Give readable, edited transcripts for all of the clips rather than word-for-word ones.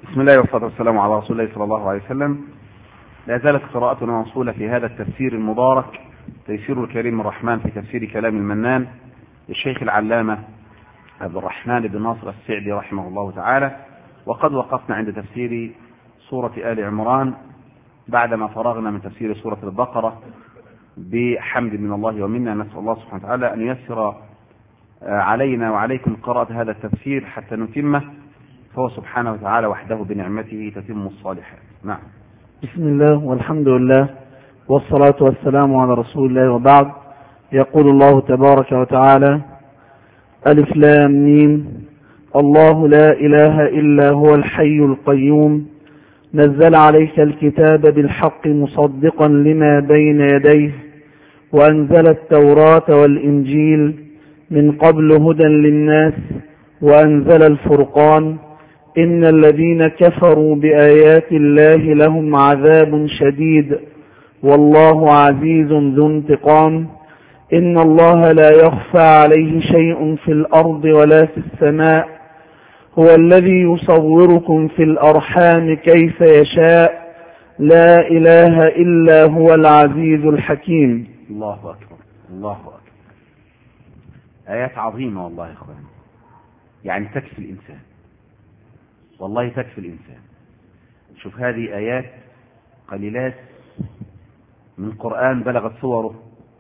بسم الله والصلاة والسلام على رسول الله صلى الله عليه وسلم. لا زالت قراءتنا موصولة في هذا التفسير المبارك، تيسير الكريم الرحمن في تفسير كلام المنان للشيخ العلامة عبد الرحمن بن ناصر السعدي رحمه الله تعالى. وقد وقفنا عند تفسير سورة آل عمران بعدما فرغنا من تفسير سورة البقرة بحمد من الله ومنا. نسأل الله سبحانه وتعالى أن ييسر علينا وعليكم قراءة هذا التفسير حتى نتمه، فهو سبحانه وتعالى وحده بنعمته تتم الصالحات. نعم. بسم الله والحمد لله والصلاة والسلام على رسول الله، وبعد. يقول الله تبارك وتعالى: ألف لام ميم، الله لا إله إلا هو الحي القيوم، نزل عليك الكتاب بالحق مصدقا لما بين يديه، وأنزل التوراة والإنجيل من قبل هدى للناس، وأنزل الفرقان، إن الذين كفروا بآيات الله لهم عذاب شديد، والله عزيز ذو انتقام، إن الله لا يخفى عليه شيء في الأرض ولا في السماء، هو الذي يصوركم في الأرحام كيف يشاء، لا إله إلا هو العزيز الحكيم. الله أكبر، الله أكبر. آيات عظيمة والله يا إخوان، يعني تكفي الإنسان، والله تكفي الإنسان. شوف هذه آيات قليلات من قرآن بلغت صوره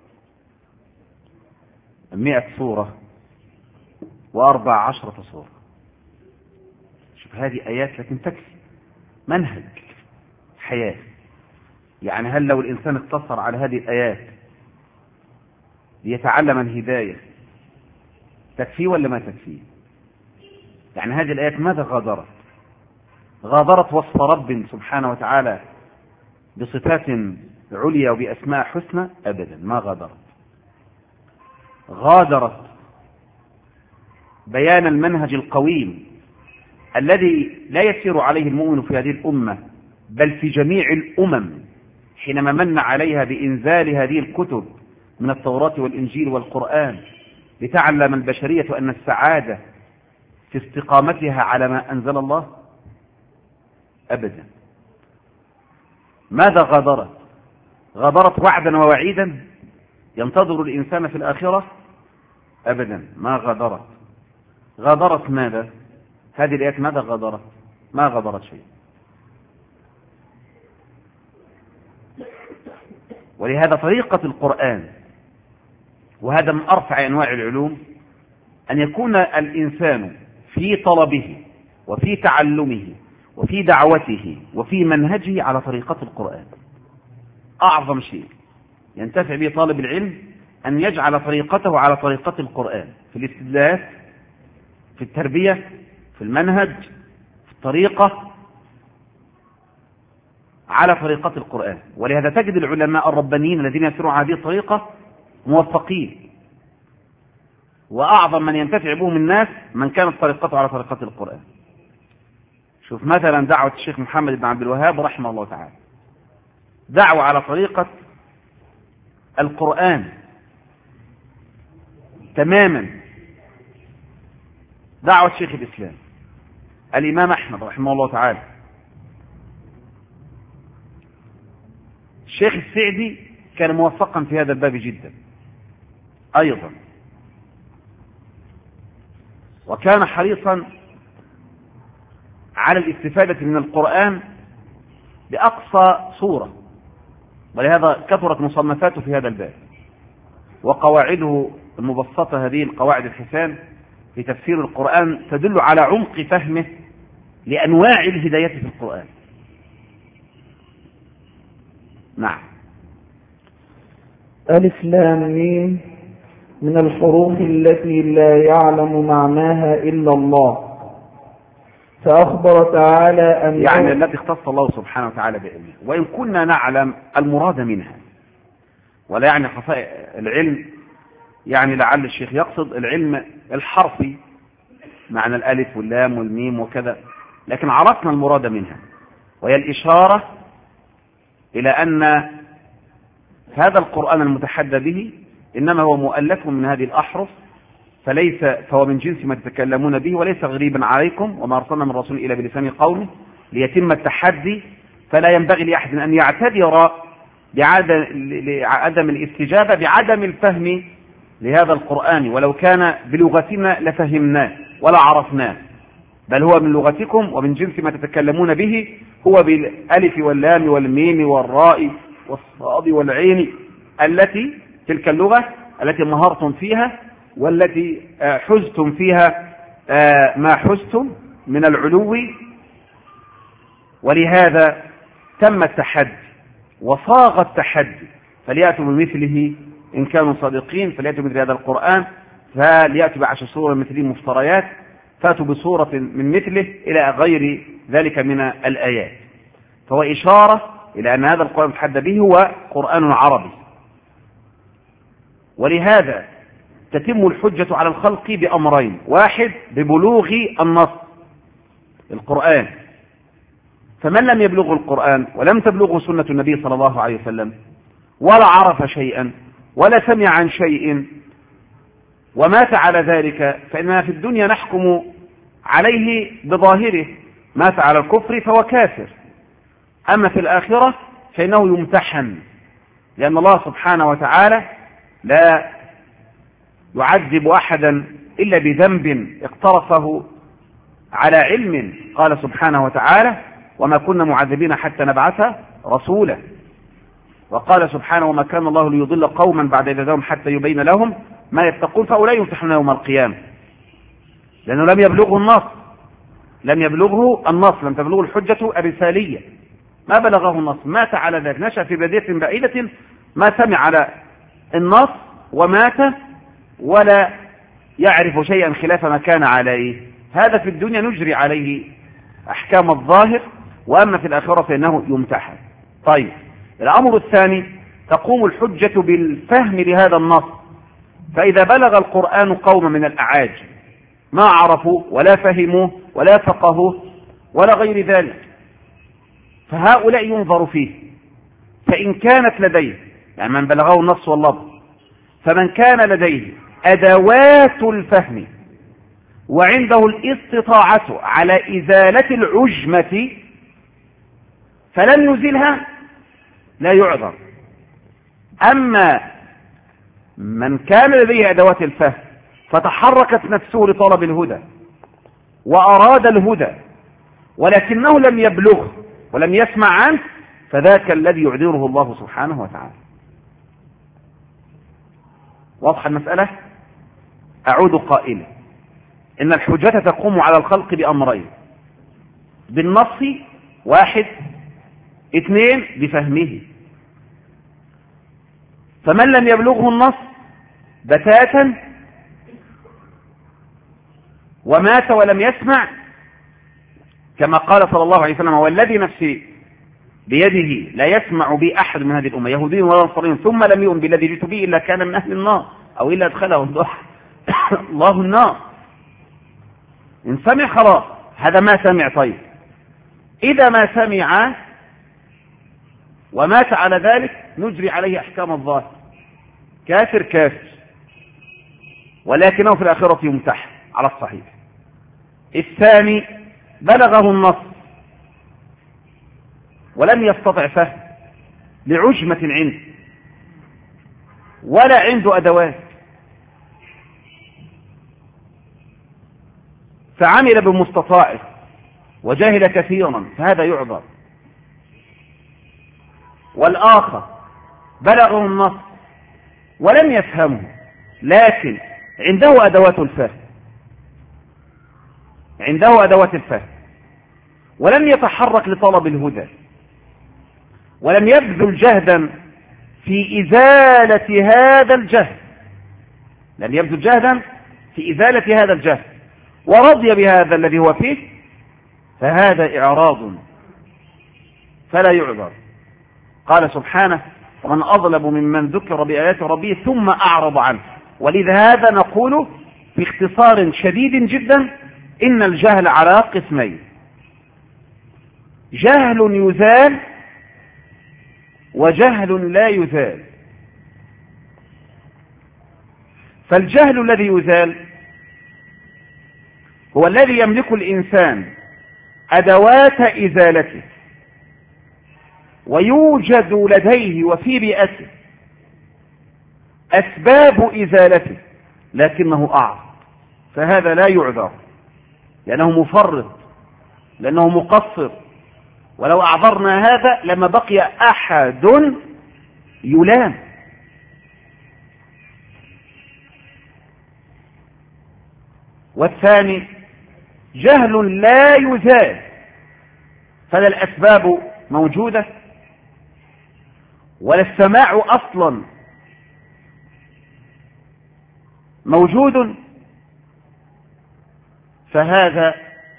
100 صورة و14 صورة. شوف هذه آيات لكن تكفي منهج حياة. يعني هل لو الإنسان اقتصر على هذه الآيات ليتعلم الهداية تكفيه ولا ما تكفيه؟ يعني هذه الآيات ماذا غادرت؟ غادرت وصف رب سبحانه وتعالى بصفات عليا وبأسماء حسنى؟ أبدا ما غادرت. غادرت بيان المنهج القويم الذي لا يسير عليه المؤمن في هذه الأمة بل في جميع الأمم، حينما من عليها بإنزال هذه الكتب من التوراة والإنجيل والقرآن لتعلم البشرية أن السعادة في استقامتها على ما أنزل الله؟ أبدا. ماذا غادرت؟ غادرت وعدا ووعيدا ينتظر الإنسان في الآخرة؟ أبدا ما غادرت. غادرت ماذا؟ هذه الآيات ماذا غادرت؟ ما غادرت شيء. ولهذا طريقة القرآن، وهذا من أرفع أنواع العلوم، أن يكون الإنسان في طلبه وفي تعلمه وفي دعوته وفي منهجه على طريقة القرآن. أعظم شيء ينتفع به طالب العلم أن يجعل طريقته على طريقة القرآن، في الاستدلال، في التربية، في المنهج، في الطريقة، على طريقة القرآن. ولهذا تجد العلماء الربانيين الذين يسيرون على هذه الطريقة موفقين، وأعظم من ينتفع بهم الناس من كانت طريقته على طريقة القرآن. شوف مثلا دعوة الشيخ محمد بن عبد الوهاب رحمه الله تعالى، دعوة على طريقة القرآن تماما. دعوة شيخ الإسلام الإمام أحمد رحمه الله تعالى، الشيخ السعدي كان موفقا في هذا الباب جدا أيضا، وكان حريصا على الاستفادة من القرآن بأقصى صورة، ولهذا كثرت مصنفاته في هذا الباب. وقواعده المبسطة هذه القواعد الحسان في تفسير القرآن تدل على عمق فهمه لأنواع الهداية في القرآن. نعم. ألف لام ميم من الحروف التي لا يعلم معناها إلا الله، فأخبر تعالى أن يعني التي اختص الله سبحانه وتعالى بعلمه، وإن كنا نعلم المراد منها، ولا يعني خفاء العلم، يعني لعل الشيخ يقصد العلم الحرفي معنى الألف واللام والميم وكذا، لكن عرفنا المراد منها، وهي الإشارة إلى أن هذا القرآن المتحدى به إنما هو مؤلف من هذه الأحرف، فهو من جنس ما تتكلمون به، وليس غريبا عليكم، وما أرسلنا من رسول إلا بلسان قومه ليتم التحدي، فلا ينبغي لأحد أن يعتذر بعدم الاستجابة بعدم الفهم لهذا القرآن، ولو كان بلغتنا لفهمناه ولا عرفناه، بل هو من لغتكم ومن جنس ما تتكلمون به، هو بالألف واللام والميم والراء والصاد والعين، تلك اللغة التي مهرتم فيها والتي حزتم فيها ما حزتم من العلو. ولهذا تم التحدي وصاغ التحدي، فليأتوا بمثله إن كانوا صادقين، فليأتوا بمثل هذا القرآن، فليأتوا ب10 سور مثله مفتريات، فأتوا بصورة من مثله إلى غير ذلك من الآيات. فهو إشارة إلى أن هذا القرآن المتحدى به هو قرآن عربي. ولهذا تتم الحجة على الخلق بأمرين: واحد ببلوغ النص القرآن، فمن لم يبلغه القرآن ولم تبلغه سنة النبي صلى الله عليه وسلم ولا عرف شيئا ولا سمع عن شيء ومات على ذلك، فإننا في الدنيا نحكم عليه بظاهره، مات على الكفر فهو كافر. أما في الآخرة فإنه يمتحن، لأن الله سبحانه وتعالى لا يعذب أحدا إلا بذنب اقترفه على علم. قال سبحانه وتعالى: وما كنا معذبين حتى نبعث رسولا. وقال سبحانه: وما كان الله ليضل قوما بعد إذ هداهم حتى يبين لهم ما يتقون فأولئك يمتحنون يوم القيامة، لأنه لم يبلغه النص، لم تبلغه الحجة الرسالية، ما بلغه النص، مات على ذلك، نشأ في بادية بعيدة ما سمع على النص ومات ولا يعرف شيئا خلاف ما كان عليه. هذا في الدنيا نجري عليه أحكام الظاهر، وأما في الآخرة فإنه يمتحن. طيب، الأمر الثاني: تقوم الحجة بالفهم لهذا النص، فإذا بلغ القرآن قوم من الأعاجم ما عرفوا ولا فهموا ولا فقهوا ولا غير ذلك، فهؤلاء ينظر فيه، فإن كانت لديه، يعني من بلغه النص واللفظ، فمن كان لديه أدوات الفهم وعنده الاستطاعة على إزالة العجمة فلن يزيلها لا يعذر. أما من كان لديه أدوات الفهم فتحركت نفسه لطلب الهدى وأراد الهدى ولكنه لم يبلغه ولم يسمع عنه، فذاك الذي يعذره الله سبحانه وتعالى. واضح المسألة؟ أعود قائلا: إن الحجة تقوم على الخلق بأمرين: بالنص، واحد، اثنين، بفهمه. فمن لم يبلغه النص بتاتا ومات ولم يسمع، كما قال صلى الله عليه وسلم: والذي نفسي بيده لا يسمع بي أحد من هذه الأمة يهودي ولا نصراني ثم لم يؤمن بالذي جئت به إلا كان من أهل النار أو إلا أدخله الله النار. إن سمع خلاص، هذا ما سمع. طيب، إذا ما سمع ومات على ذلك نجري عليه أحكام الظاهر، كافر كافر، ولكنه في الآخرة يمتحن على الصحيح. الثاني: بلغه النص ولم يستطع فهم لعجمة عنده ولا عنده أدوات، فعمل بمستطاعه وجاهل كثيرا، فهذا يعذر. والآخر بلغه النص ولم يفهمه لكن عنده أدوات الفهم ولم يتحرك لطلب الهدى ولم يبذل جهدا في إزالة هذا الجهل، ورضي بهذا الذي هو فيه، فهذا إعراض فلا يعذر. قال سبحانه: ومن أظلم ممن ذكر بآيات ربه ثم أعرض عنه. ولذا نقول باختصار شديد جدا: إن الجهل على قسمين: جهل يزال وجهل لا يزال. فالجهل الذي يزال هو الذي يملك الإنسان أدوات إزالته، ويوجد لديه وفي بيئته أسباب إزالته، لكنه أعرض، فهذا لا يعذر لأنه مفرط، لأنه مقصر. ولو أعذرنا هذا لما بقي أحد يلام. والثاني جهل لا يزال، فلا الأسباب موجودة ولا السماع أصلا موجود، فهذا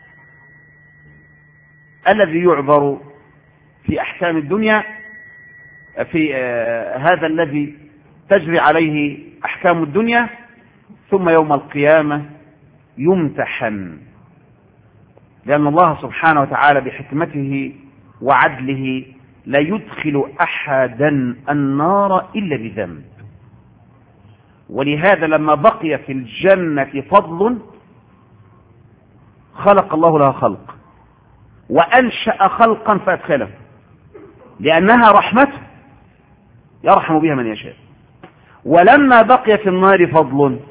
الذي يعبر في أحكام الدنيا، في هذا الذي تجري عليه أحكام الدنيا، ثم يوم القيامة يمتحن، لأن الله سبحانه وتعالى بحكمته وعدله لا يدخل أحدا النار إلا بذنب. ولهذا لما بقي في الجنة فضل خلق الله لها خلق وأنشأ خلقا فأدخله، لأنها رحمته يرحم بها من يشاء. ولما بقي في النار فضل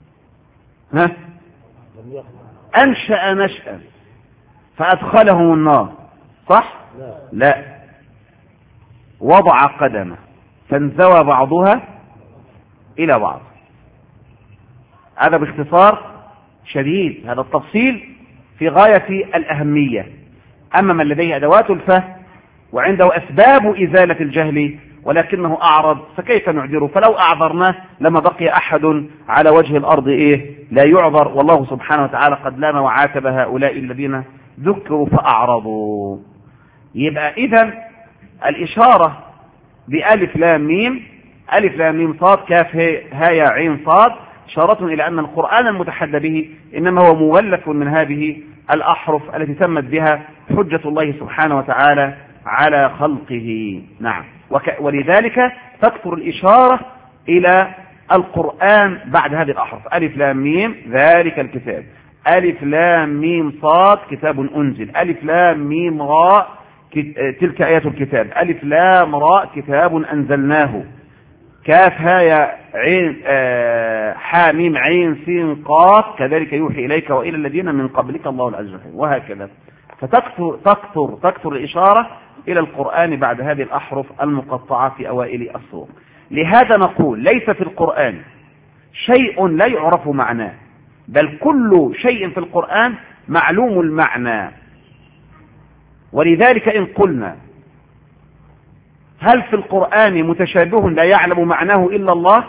أنشأ نشأ فأدخلهم النار، صح؟ لا، وضع قدمه فانزوى بعضها إلى بعض. هذا باختصار شديد، هذا التفصيل في غاية الأهمية. أما من لديه أدوات الفهم وعنده أسباب إزالة الجهل ولكنه أعرض، فكيف نعذره؟ فلو أعذرناه لما بقي أحد على وجه الأرض لا يعذر. والله سبحانه وتعالى قد لام وعاتب هؤلاء الذين ذكروا فأعرضوا. يبقى إذن الإشارة بألف لام ميم، ألف لام ميم صاد كاف ها يا عين صاد، إشارة إلى أن القرآن المتحدى به إنما هو مولف من هذه الأحرف التي تمت بها حجة الله سبحانه وتعالى على خلقه. نعم، ولذلك تكثر الإشارة إلى القرآن بعد هذه الأحرف. ألف لام ميم ذلك الكتاب، ألف لام ميم صاد كتاب أنزل، ألف لام ميم راء تلك آيات الكتاب، ألف لام راء كتاب أنزلناه، كاف ها يا عين حاميم عين سين قاف كذلك يوحي إليك وإلى الذين من قبلك الله العزيز الحكيم، وهكذا. فتكثر الإشارة إلى القرآن بعد هذه الأحرف المقطعة في أوائل السور. لهذا نقول ليس في القرآن شيء لا يعرف معناه، بل كل شيء في القرآن معلوم المعنى. ولذلك إن قلنا هل في القرآن متشابه لا يعلم معناه إلا الله؟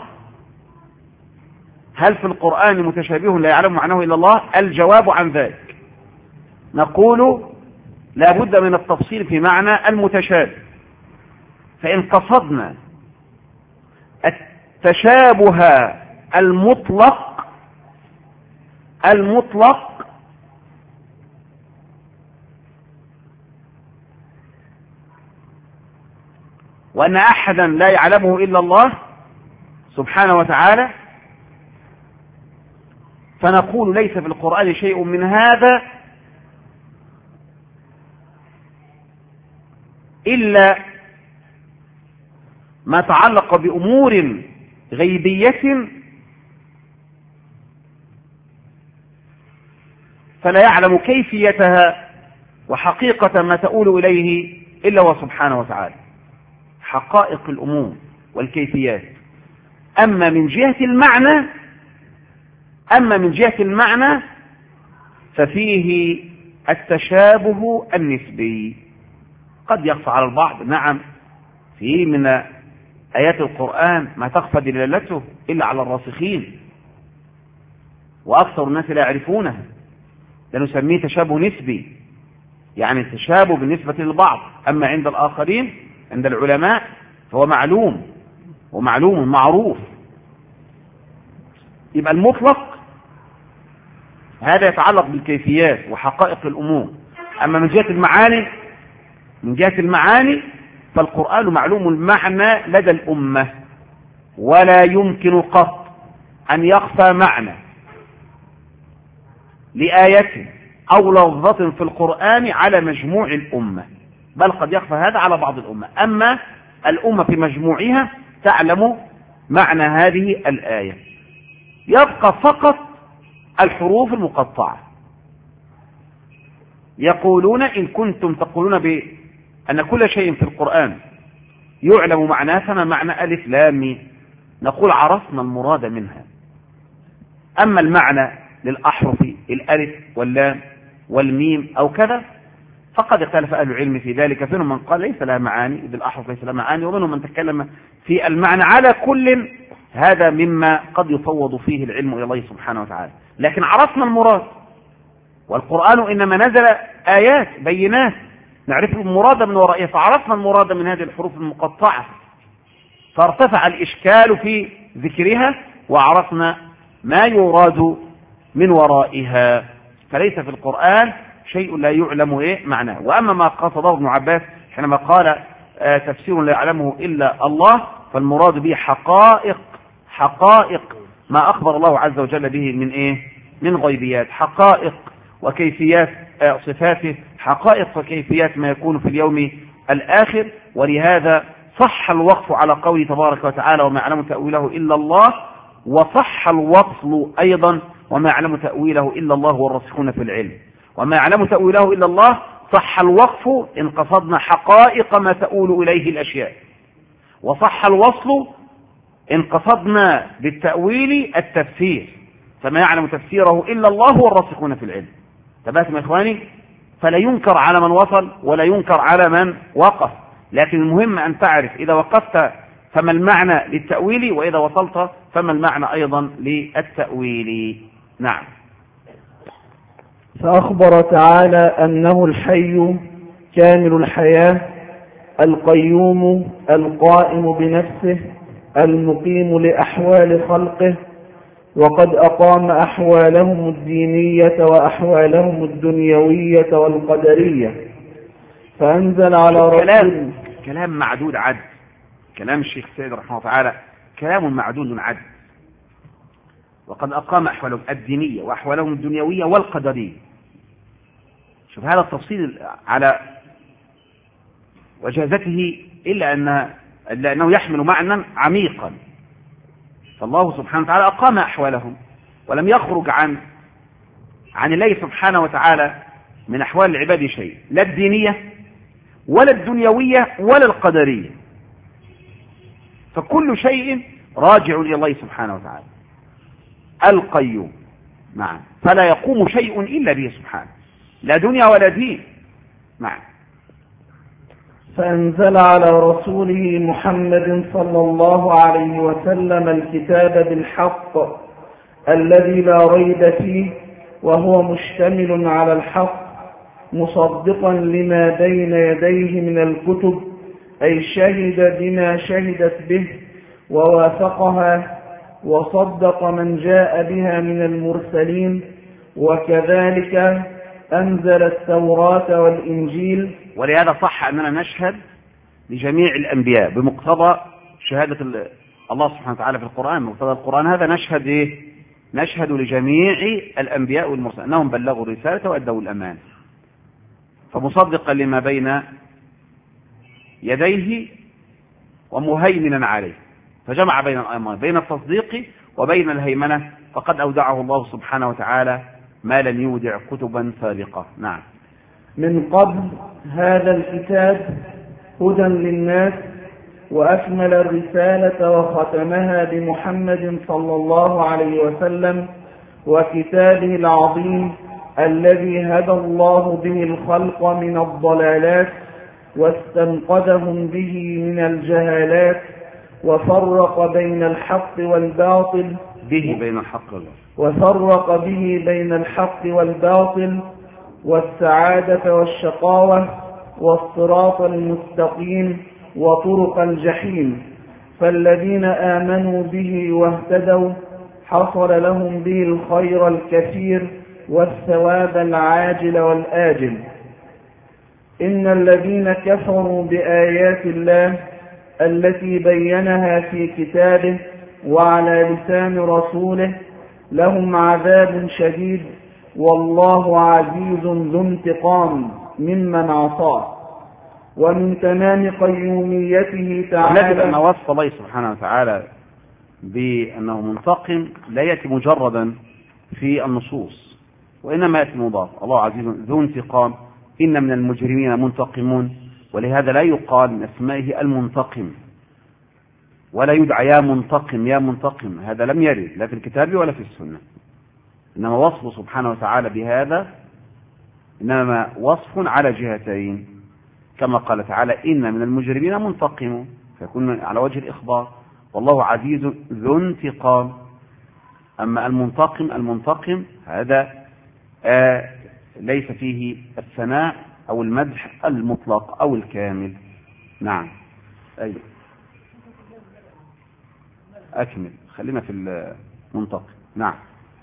هل في القرآن متشابه لا يعلم معناه إلا الله؟ الجواب عن ذلك نقول لا بد من التفصيل في معنى المتشابه. فإن قصدنا التشابه المطلق وأن أحدا لا يعلمه إلا الله سبحانه وتعالى، فنقول ليس في القرآن شيء من هذا إلا ما تعلق بأمور غيبية فلا يعلم كيفيتها وحقيقة ما تؤول إليه إلا هو سبحانه وتعالى، حقائق الأمور والكيفيات. أما من جهة المعنى ففيه التشابه النسبي، قد يخفى على البعض. نعم، فيه من آيات القرآن ما تخفى دلالته إلا على الراسخين، وأكثر الناس لا يعرفونها، لنسميه تشابه نسبي، يعني تشابه بالنسبة للبعض. أما عند الآخرين عند العلماء فهو معلوم معروف. يبقى المطلق هذا يتعلق بالكيفيات وحقائق الأمور. أما من جهة المعاني فالقرآن معلوم المعنى لدى الأمة، ولا يمكن قط أن يخفى معنى لآية أو لفظة في القرآن على مجموع الأمة، بل قد يخفى هذا على بعض الأمة. أما الأمة في مجموعها تعلم معنى هذه الآية. يبقى فقط الحروف المقطعة. يقولون إن كنتم تقولون بأن كل شيء في القرآن يعلم معناه، فما معنى ألف لام ميم؟ نقول عرفنا المراد منها. أما المعنى للأحرف الألف واللام والميم أو كذا فقد اختلف أهل العلم في ذلك، فمنهم من قال ليس لها معاني، إذ الأحرف ليس لها معاني، ومنهم من تكلم في المعنى. على كل هذا مما قد يفوض فيه العلم إلى الله سبحانه وتعالى، لكن عرفنا المراد. والقرآن إنما نزل آيات بينات نعرف المراد من ورائها، فعرفنا المراد من هذه الحروف المقطعة فارتفع الإشكال في ذكرها، وعرفنا ما يراد من ورائها. فليس في القرآن شيء لا يعلم معناه. وأما ما قصده ابن عباس حينما قال تفسير لا يعلمه إلا الله، فالمراد به حقائق ما أخبر الله عز وجل به من من غيبيات، حقائق وكيفيات صفاته، حقائق وكيفيات ما يكون في اليوم الآخر. ولهذا صح الوقف على قوله تبارك وتعالى وما يعلم تأويله إلا الله، وصح الوصل أيضا وما يعلم تأويله إلا الله والراسخون في العلم. وما يعلم تأويله إلا الله صح الوقف إن قصدنا حقائق ما تؤول إليه الأشياء، وصح الوصل إن قصدنا بالتأويل التفسير، فما يعلم تفسيره إلا الله والراسخون في العلم. تباتم يا إخواني، فلا ينكر على من وصل ولا ينكر على من وقف، لكن المهم أن تعرف إذا وقفت فما المعنى للتأويل، وإذا وصلت فما المعنى أيضا للتأويل. نعم. فأخبر تعالى أنه الحي كامل الحياة القيوم القائم بنفسه المقيم لأحوال خلقه، وقد أقام أحوالهم الدينية وأحوالهم الدنيوية والقدرية، فأنزل على رسول. كلام معدود عد، كلام الشيخ سيد رحمه الله تعالى كلام معدود عد. وقد أقام أحوالهم الدينية وأحوالهم الدنيوية والقدرية. شوف هذا التفصيل على وجازته، إلا أنه يحمل معنى عميقا. فالله سبحانه وتعالى أقام أحوالهم ولم يخرج عن الله سبحانه وتعالى من أحوال العباد شيء، لا الدينية ولا الدنيوية ولا القدرية، فكل شيء راجع إلى الله سبحانه وتعالى القيوم. نعم. فلا يقوم شيء إلا به سبحانه، لا دنيا ولا دين. نعم. فأنزل على رسوله محمد صلى الله عليه وسلم الكتاب بالحق الذي لا ريب فيه، وهو مشتمل على الحق مصدقا لما بين يديه من الكتب، أي شهد بما شهدت به ووافقها وصدق من جاء بها من المرسلين، وكذلك أنزل التوراة والإنجيل. ولهذا صح أننا نشهد لجميع الأنبياء بمقتضى شهادة الله سبحانه وتعالى في القرآن. مقتضى القرآن هذا نشهد نشهد لجميع الأنبياء والمرسلين أنهم بلغوا الرسالة وأدوا الأمان، فمصدقا لما بين يديه ومهيمنا عليه، فجمع بين الأمرين، بين التصديق وبين الهيمنة، فقد أودعه الله سبحانه وتعالى ما لم يودع كتبا سابقة. نعم. من قبل هذا الكتاب هدى للناس، وأكمل الرسالة وختمها بمحمد صلى الله عليه وسلم وكتابه العظيم الذي هدى الله به الخلق من الضلالات واستنقذهم به من الجهالات، وفرق بين الحق والباطل وفرق به بين الحق والباطل والسعادة والشقاوة والصراط المستقيم وطرق الجحيم. فالذين آمنوا به واهتدوا حصل لهم به الخير الكثير والثواب العاجل والآجل. إن الذين كفروا بآيات الله التي بينها في كتابه وعلى لسان رسوله لهم عذاب شديد والله عزيز ذو انتقام ممن عصاه. ومن تمام قيوميته تعالى أن وصف الله سبحانه وتعالى بأنه منتقم لا يأتي مجردا في النصوص، وإنما يأتي مضاف. الله عزيز ذو انتقام، إن من المجرمين منتقمون، ولهذا لا يقال من أسمائه المنتقم، ولا يدعى يا منتقم يا منتقم، هذا لم يرد لا في الكتاب ولا في السنة. إنما وصف سبحانه وتعالى بهذا إنما وصف على جهتين، كما قال تعالى إن من المجرمين منتقمون، فيكون على وجه الإخبار، والله عزيز ذو انتقام. أما المنتقم هذا ليس فيه الثناء أو المدح المطلق أو الكامل. نعم. أيوة. أكمل، خلينا في المنتقم. نعم.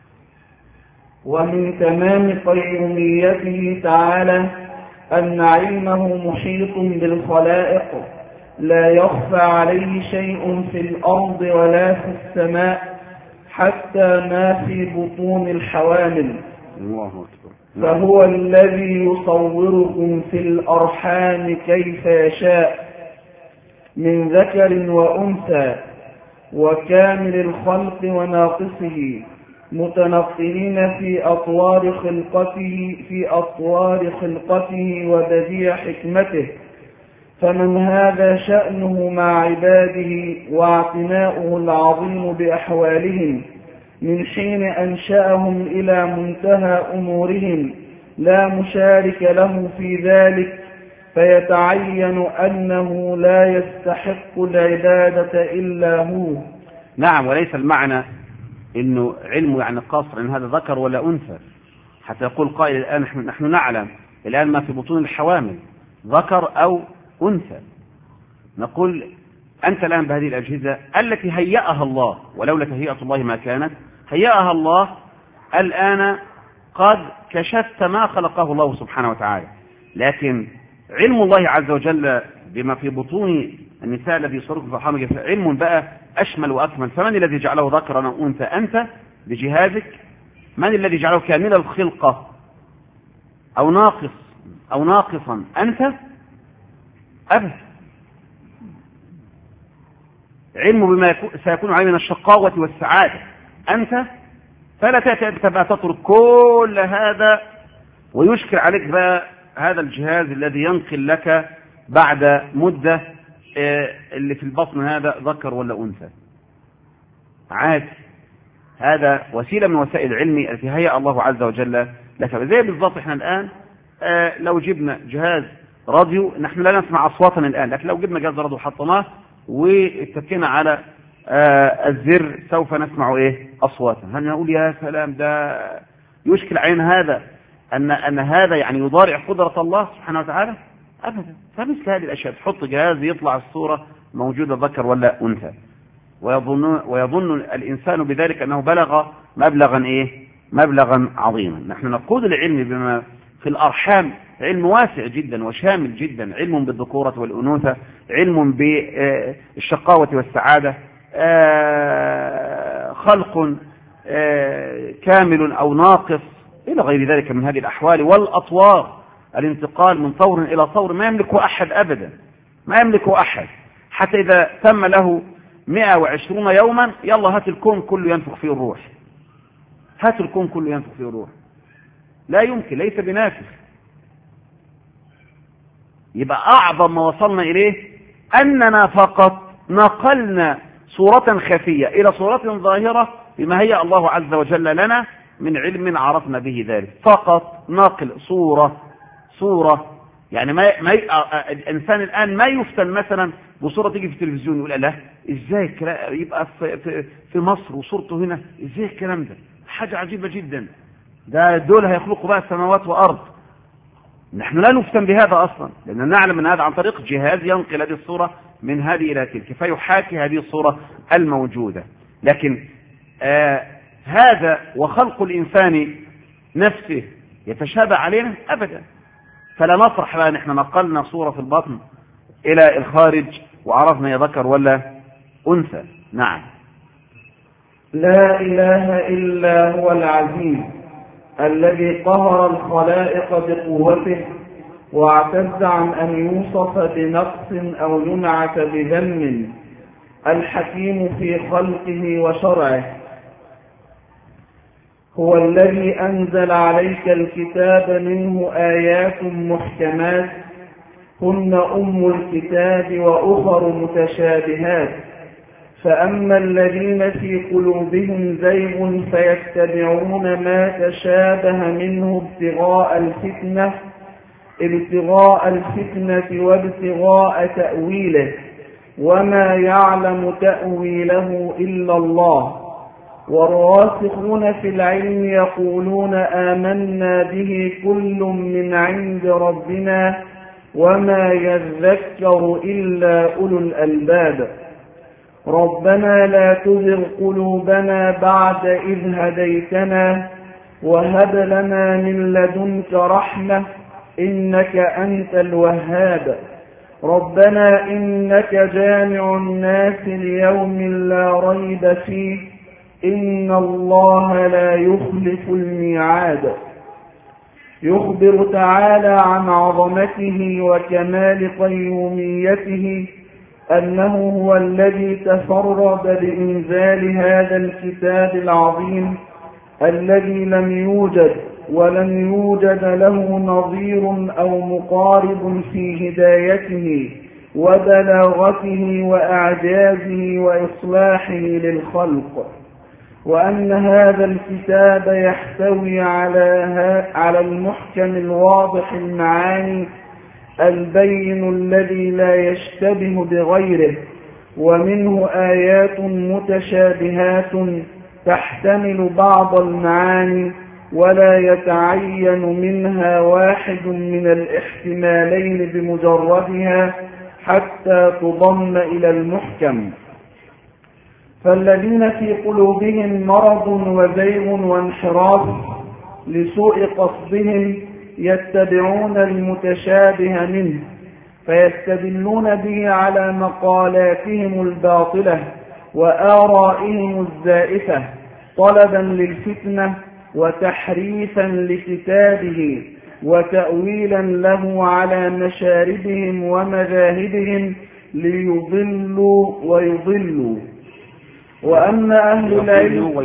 ومن تمام قيوميته تعالى أن علمه محيط بالخلائق، لا يخفى عليه شيء في الأرض ولا في السماء، حتى ما في بطون الحوامل. الله أكبر. فهو الذي يصوركم في الأرحام كيف يشاء من ذكر وأنثى، وكامل الخلق وناقصه، متنقلين في أطوار خلقته وبديع حكمته. فمن هذا شأنه مع عباده واعتناؤه العظيم بأحوالهم من حين أنشأهم إلى منتهى أمورهم، لا مشارك له في ذلك، فيتعين أنه لا يستحق العبادة إلا هو. نعم. وليس المعنى إنه علمه يعني قاصر إن هذا ذكر ولا أنثى، حتى يقول قائل الآن نحن نعلم الآن ما في بطون الحوامل ذكر أو أنثى، نقول أنت الآن بهذه الأجهزة التي هيأها الله، ولولا تهيئة الله ما كانت، هيأها الله، الآن قد كشفت ما خلقه الله سبحانه وتعالى. لكن علم الله عز وجل بما في بطون النساء الذي يصرف في الرحم علم بقى أشمل وأكمل. فمن الذي جعله ذكرا أو أنثى؟ أنت بجهازك. من الذي جعله كامل الخلقة أو ناقصا؟ أنت أبدا. علم بما سيكون عليه من الشقاوة والسعادة أنت، فلا تأتي أنت بقى تترك كل هذا ويشكل عليك بقى هذا الجهاز الذي ينقل لك بعد مدة اللي في البطن هذا ذكر ولا أنثى. عادي، هذا وسيلة من وسائل العلم التي هيأ الله عز وجل لك. زي بالضبط احنا الآن لو جبنا جهاز راديو، نحن لا نسمع أصواتنا الآن، لكن لو جبنا جهاز راديو حطناه واتكينا على الزر سوف نسمع أصواتنا. هل نقول يا سلام ده يشكل عين هذا أن هذا يعني يضارع قدرة الله سبحانه وتعالى؟ أبدا. فمثل هذه الأشياء تحط جهاز يطلع الصورة موجودة ذكر ولا أنثى، ويظن الإنسان بذلك أنه بلغ مبلغا عظيما. نحن نقود العلم بما في الأرحام علم واسع جدا وشامل جدا، علم بالذكورة والأنوثة، علم بالشقاوة والسعادة، خلق كامل أو ناقص إلى غير ذلك من هذه الأحوال، والأطوار، الانتقال من طور إلى طور ما يملكه أحد أبدا، ما يملكه أحد. حتى إذا تم له 120 يوما يلا هات الكون كله ينفخ فيه الروح، هات الكون كله ينفخ فيه الروح، لا يمكن، ليس بنافخ. يبقى أعظم ما وصلنا إليه أننا فقط نقلنا صورة خفية إلى صورة ظاهرة بما هي الله عز وجل لنا من علم عرفنا به ذلك، فقط نقل صورة. يعني ما الإنسان الآن ما يفتن مثلا بصورة تيجي في التلفزيون يقول لا إزاي يبقى في مصر وصورته هنا، إزاي الكلام ده؟ حاجة عجيبة جدا، ده دول هيخلقوا بقى السماوات وأرض. نحن لا نفتن بهذا أصلا، لأن نعلم أن هذا عن طريق جهاز ينقل هذه الصورة من هذه إلى تلك فيحاكي هذه الصورة الموجودة. لكن هذا وخلق الإنسان نفسه يتشابه علينا أبدا. فلا نفرح بقى نحن نقلنا صورة في البطن إلى الخارج وعرفنا يذكر ولا أنثى. نعم. لا إله إلا هو العزيز الذي قهر الخلائق بقوته واعتز عن أن يوصف بنقص أو ينعت بذم، الحكيم في خلقه وشرعه. هو الذي أنزل عليك الكتاب منه آيات محكمات هن أم الكتاب وأخر متشابهات، فأما الذين في قلوبهم زيغ فيتبعون ما تشابه منه ابتغاء الفتنة وابتغاء تأويله، وما يعلم تأويله إلا الله. والراسخون في العلم يقولون آمنا به كل من عند ربنا وما يذكر إلا أولو الألباب. ربنا لا تزغ قلوبنا بعد إذ هديتنا وهب لنا من لدنك رحمة إنك أنت الوهاب. ربنا إنك جامع الناس ليوم لا ريب فيه إن الله لا يخلف الميعاد. يخبر تعالى عن عظمته وكمال قيوميته أنه هو الذي تفرد بإنزال هذا الكتاب العظيم الذي لم يوجد ولن يوجد له نظير أو مقارب في هدايته وبلاغته وإعجازه وإصلاحه للخلق، وأن هذا الكتاب يحتوي على المحكم الواضح المعاني البين الذي لا يشتبه بغيره، ومنه آيات متشابهات تحتمل بعض المعاني ولا يتعين منها واحد من الاحتمالين بمجردها حتى تضم إلى المحكم. فالذين في قلوبهم مرض وزيغ وانحراف لسوء قصدهم يتبعون المتشابه منه فيستدلون به على مقالاتهم الباطلة وآرائهم الزائفة طلبا للفتنة وتحريفا لكتابه وتأويلا له على مشاربهم ومذاهبهم ليضلوا ويضلوا. وأما أهل العلم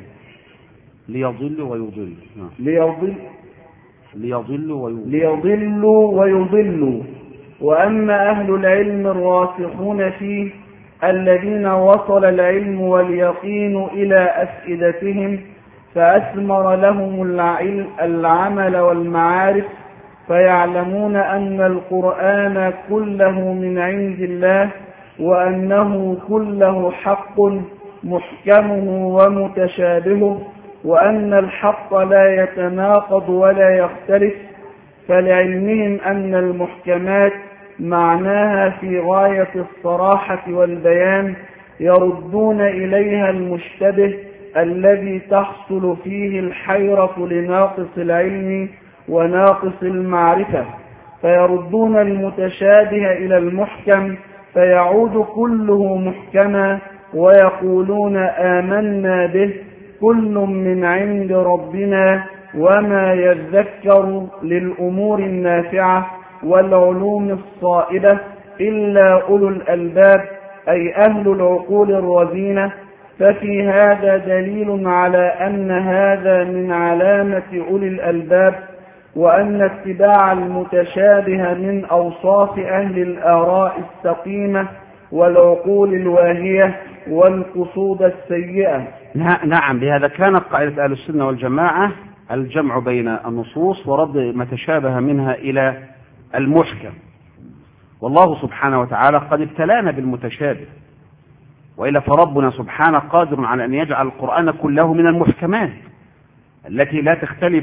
ليضلوا ويضلوا. وأما أهل العلم الراسخون فيه الذين وصل العلم واليقين إلى أفئدتهم فأثمر لهم العمل والمعارف، فيعلمون أن القرآن كله من عند الله وأنه كله حق محكمه ومتشابهه، وأن الحق لا يتناقض ولا يختلف. فلعلمهم أن المحكمات معناها في غاية الصراحة والبيان يردون إليها المشتبه الذي تحصل فيه الحيرة لناقص العلم وناقص المعرفة، فيردون المتشابه إلى المحكم فيعود كله محكما ويقولون آمنا به كل من عند ربنا وما يذكر للأمور النافعة والعلوم الصائبة إلا أولو الألباب أي أهل العقول الرزينة. ففي هذا دليل على أن هذا من علامة أولي الألباب، وأن اتباع المتشابه من أوصاف أهل الآراء السقيمة والعقول الواهية والقصود السيئة. نعم، بهذا كانت قاعدة أهل السنة والجماعة الجمع بين النصوص ورد ما تشابه منها إلى المحكم. والله سبحانه وتعالى قد ابتلانا بالمتشابه، وإلا فربنا سبحانه قادر على أن يجعل القرآن كله من المحكمات التي لا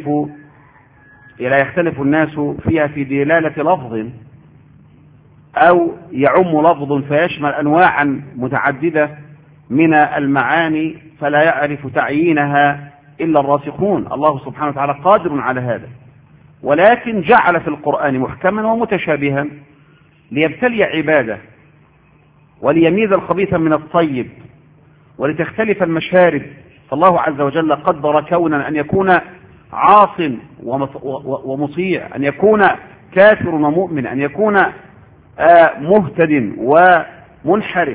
يختلف الناس فيها في دلالة لفظ أو يعم لفظ فيشمل أنواعا متعددة من المعاني فلا يعرف تعيينها إلا الراسخون. الله سبحانه وتعالى قادر على هذا، ولكن جعل في القرآن محكما ومتشابها ليبتلي عباده وليميز الخبيث من الطيب ولتختلف المشارب. فالله عز وجل قدر كونا أن يكون عاص ومطيع، أن يكون كافر ومؤمن، أن يكون مهتد ومنحرف.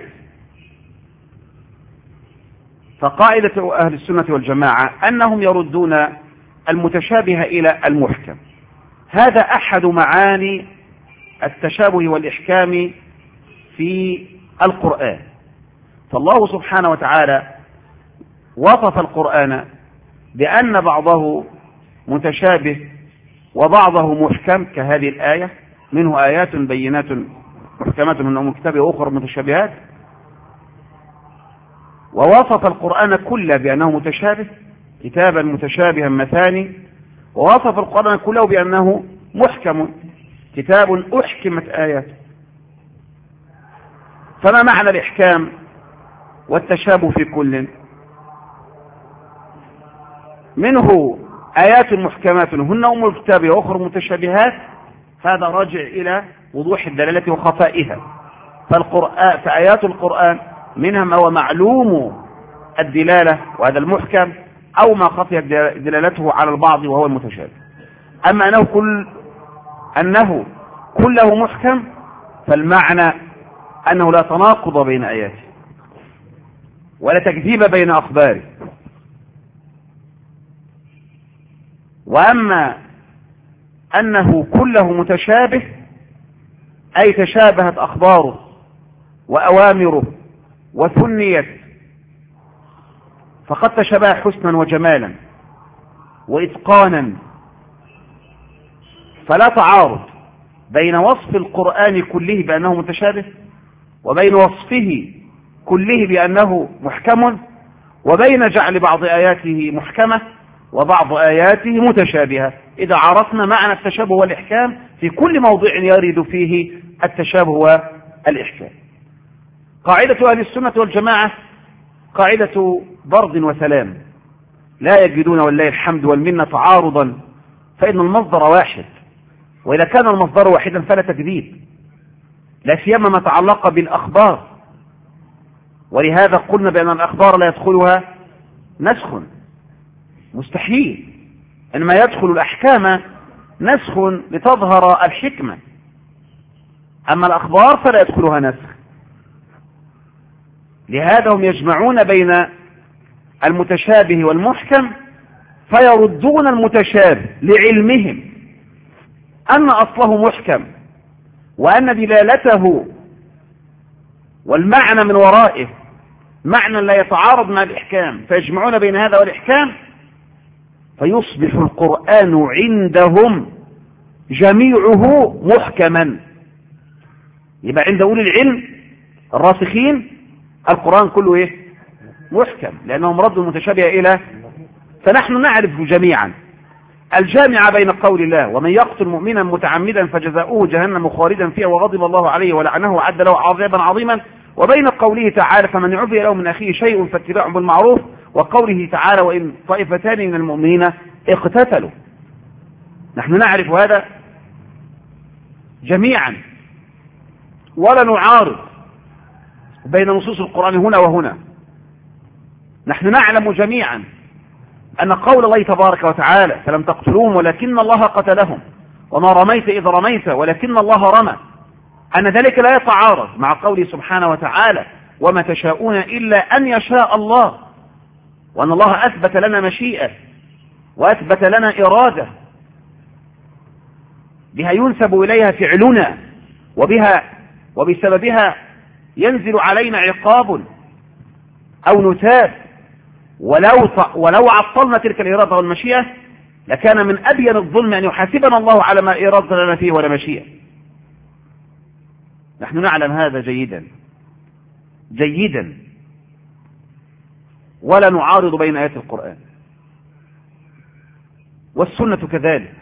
فقاعدة أهل السنة والجماعة أنهم يردون المتشابه إلى المحكم. هذا أحد معاني التشابه والإحكام في القرآن. فالله سبحانه وتعالى وصف القرآن بأن بعضه متشابه وبعضه محكم كهذه الآية، منه آيات بينات محكمات من أم الكتاب وأخرى متشابهات. ووصف القرآن كله بأنه متشابه، كتابا متشابها مثاني. ووصف القرآن كله بأنه محكم، كتاب أحكمت آياته. فما معنى الإحكام والتشابه في كل؟ منه آيات محكمات هن أم الكتاب وأخرى متشابهات، هذا راجع إلى وضوح الدلالة وخفائها. فآيات القرآن منها ما هو معلوم الدلالة وهذا المحكم، أو ما خفيت دلالته على البعض وهو المتشابه. أما أنه كله محكم فالمعنى أنه لا تناقض بين آياته ولا تكذيب بين أخباره. وأما أنه كله متشابه أي تشابهت أخباره وأوامره وثنيت، فقد تشابه حسنا وجمالا وإتقانا، فلا تعارض بين وصف القرآن كله بأنه متشابه وبين وصفه كله بأنه محكم، وبين جعل بعض آياته محكمة وبعض آياته متشابهة، إذا عرفنا معنى التشابه والإحكام في كل موضع يرد فيه التشابه والإحكام. قاعدة أهل السنة والجماعة قاعدة برد وسلام، لا يجدون ولله الحمد والمنة تعارضا، فإن المصدر واحد، وإذا كان المصدر واحدا فلا تكذيب، لا سيما ما تعلق بالأخبار. ولهذا قلنا بأن الأخبار لا يدخلها نسخ، مستحيل، إنما يدخل الأحكام نسخ لتظهر الحكمة، أما الأخبار فلا يدخلها نسخ. لهذا هم يجمعون بين المتشابه والمحكم، فيردون المتشابه لعلمهم أن أصله محكم وأن دلالته والمعنى من ورائه معنى لا يتعارض مع الإحكام، فيجمعون بين هذا والإحكام، فيصبح القرآن عندهم جميعه محكما. يبقى عند أولي العلم الراسخين القرآن كله محكم، لأنهم ردوا المتشابه إلى. فنحن نعرف جميعا الجامع بين قول الله ومن يقتل مؤمنا متعمدا فجزاؤه جهنم خالدا فيها وغضب الله عليه ولعنه وأعد له عذابا عظيما، وبين قوله تعالى فمن عفي له من أخيه شيء فاتباع بالمعروف، وقوله تعالى وإن طائفتان من المؤمنين اقتتلوا. نحن نعرف هذا جميعا ولا نعارض بين نصوص القرآن هنا وهنا. نحن نعلم جميعا أن قول الله تبارك وتعالى فلم تقتلوهم ولكن الله قتلهم وما رميت إذ رميت ولكن الله رمى، أن ذلك لا يتعارض مع قوله سبحانه وتعالى وما تشاءون إلا أن يشاء الله، وأن الله أثبت لنا مشيئة وأثبت لنا إرادة بها ينسب إليها فعلنا، وبسببها ينزل علينا عقاب أو نتاب. ولو عطلنا تلك الإرادة والمشيئة لكان من أبين الظلم أن يحاسبنا الله على ما إرادة لنا فيه ولا مشيئة. نحن نعلم هذا جيدا جيدا ولا نعارض بين آيات القرآن، والسنة كذلك،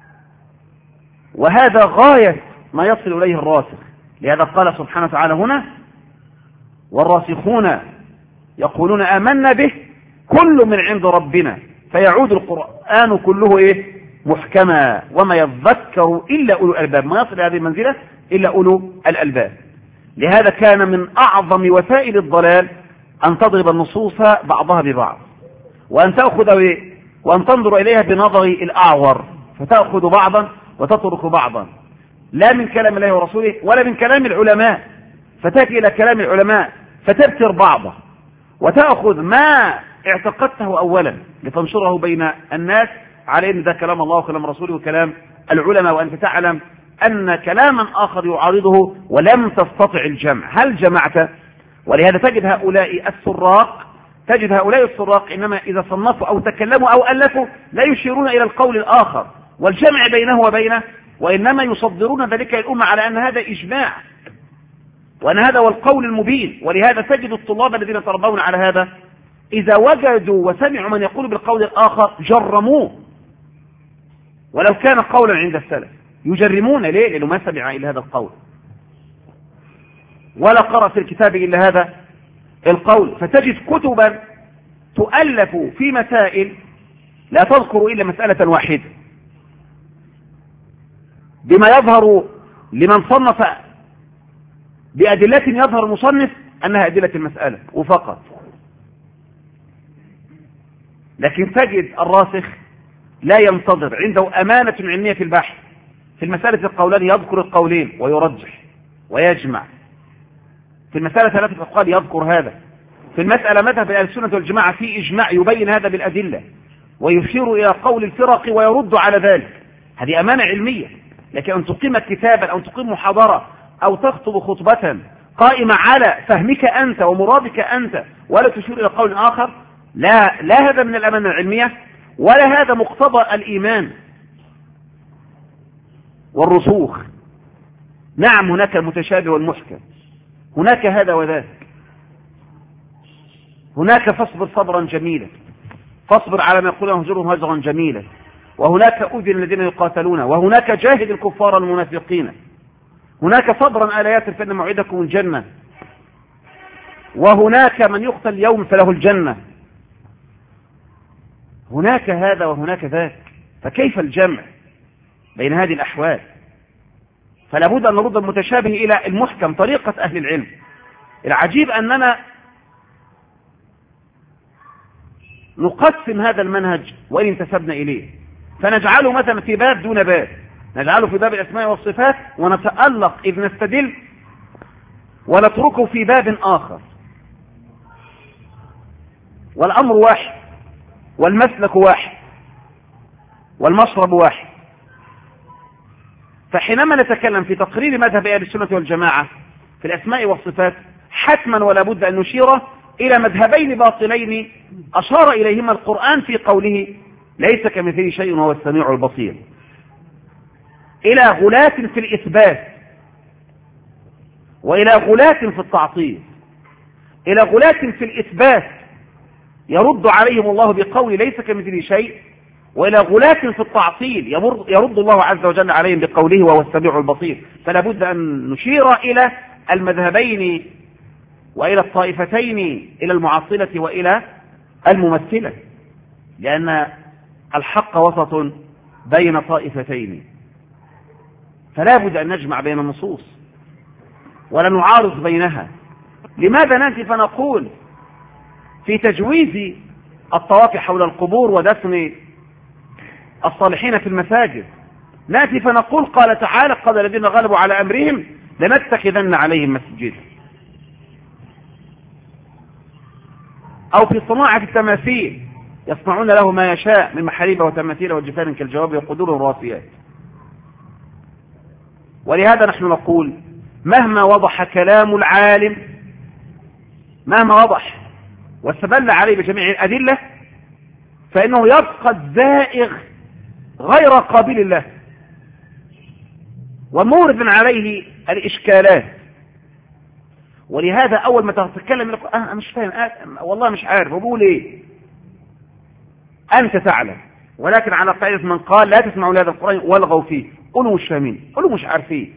وهذا غاية ما يصل إليه الراسخ. لهذا قال سبحانه وتعالى هنا والراسخون يقولون آمنا به كل من عند ربنا، فيعود القرآن كله محكما وما يذكر إلا أولو الألباب، ما يصل هذه المنزلة إلا أولو الألباب. لهذا كان من أعظم وسائل الضلال أن تضرب النصوص بعضها ببعض، وأن تأخذ وأن تنظر إليها بنظر الأعور فتأخذ بعضا وتترك بعضا، لا من كلام الله ورسوله ولا من كلام العلماء، فتأتي إلى كلام العلماء فتبتر بعضه وتأخذ ما اعتقدته أولا لتنشره بين الناس على أن ده كلام الله وكلام رسوله وكلام العلماء، وأنت تعلم أن كلاما آخر يعارضه ولم تستطع الجمع. هل جمعت؟ ولهذا تجد هؤلاء السراق إنما إذا صنفوا أو تكلموا أو ألفوا لا يشيرون إلى القول الآخر والجمع بينه وبينه، وإنما يصدرون ذلك الأمة على أن هذا إجماع وأن هذا هو القول المبين. ولهذا تجد الطلاب الذين يتربون على هذا إذا وجدوا وسمعوا من يقول بالقول الآخر جرموه ولو كان قولا عند السلف، يجرمون ليه؟ لأنه ما سمع إلا هذا القول ولا قرأ في الكتاب إلا هذا القول. فتجد كتبا تؤلف في مسائل لا تذكر إلا مسألة واحدة بما يظهر لمن صنف بأدلة يظهر المصنف أنها أدلة المسألة وفقط. لكن تجد الراسخ لا ينتظر، عنده أمانة علمية في البحث في المسألة القولان يذكر القولين ويرجح ويجمع، في المسألة ثلاثة أقوال يذكر هذا، في المسألة مذهب أهل السنة والجماعة في إجماع يبين هذا بالأدلة ويشير إلى قول الفرق ويرد على ذلك. هذه أمانة علمية. لكن أن تقيم كتابا أو تقيم محاضرة أو تخطب خطبة قائمة على فهمك أنت ومرادك أنت ولا تشير إلى قول آخر، لا هذا من الأمانة العلمية ولا هذا مقتضى الإيمان والرسوخ. نعم هناك المتشابه والمحكم، هناك هذا وذاك، هناك فاصبر صبرا جميلا، فاصبر على ما يقولون هجرهم هجرا جميلا، وهناك أذن الذين يقاتلون، وهناك جاهد الكفار المنافقين، هناك صبرا آل ياسر فإن موعدكم الجنة، وهناك من يقتل اليوم فله الجنة، هناك هذا وهناك ذاك. فكيف الجمع بين هذه الأحوال؟ فلا بد أن نرد المتشابه إلى المحكم طريقة أهل العلم. العجيب أننا نقسم هذا المنهج وإن انتسبنا إليه، فنجعله مثلا في باب دون باب، نجعله في باب الأسماء والصفات ونتألق إذ نستدل ونتركه في باب آخر، والأمر واحد والمسلك واحد والمشرب واحد. فحينما نتكلم في تقرير مذهب أهل السنة والجماعة في الأسماء والصفات حتما ولا بد أن نشير إلى مذهبين باطلين أشار إليهما القرآن في قوله ليس كمثله شيء وهو السميع البصير، إلى غلاة في الإثبات وإلى غلاة في التعطيل. إلى غلاة في الإثبات يرد عليهم الله بقول ليس كمثله شيء، وإلى غلاة في التعطيل يرد الله عز وجل عليهم بقوله وهو السميع البصير. فلا بد أن نشير إلى المذهبين وإلى الطائفتين، إلى المعطلة وإلى الممثلة، لأن الحق وسط بين طائفتين، فلا بد أن نجمع بين النصوص ولا نعارض بينها. لماذا نأتي فنقول في تجويز الطواف حول القبور ودفن الصالحين في المساجد، نأتي فنقول قال تعالى قال الذين غلبوا على أمرهم لنتخذن عليهم مسجدا، أو في صناعة التماثيل يصنعون له ما يشاء من محاريب وتماثيل وجفان كالجواب وقدور راسيات. ولهذا نحن نقول مهما وضح كلام العالم، مهما وضح واستدل عليه بجميع الأدلة، فإنه يبقى الزائغ غير قابل له ومورد عليه الإشكالات. ولهذا أول ما تتكلم يقول أنا مش فاهم، والله مش عارف وبقول إيه. أنت تعلم، ولكن على قاعدة من قال لا تسمعوا لهذا القرآن والغوا فيه، قولوا مش فاهمين، قولوا مش عارفين.